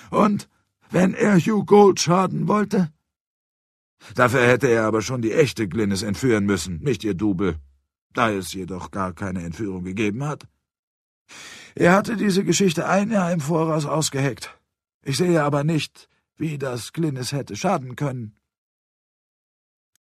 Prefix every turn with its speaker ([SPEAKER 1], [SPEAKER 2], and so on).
[SPEAKER 1] Und wenn er Hugh Gold schaden wollte? Dafür hätte er aber schon die echte Glynis entführen müssen, nicht ihr Double, da es jedoch gar keine Entführung gegeben hat. Er hatte diese Geschichte ein Jahr im Voraus ausgeheckt. Ich sehe aber nicht, wie das Glynis hätte schaden können.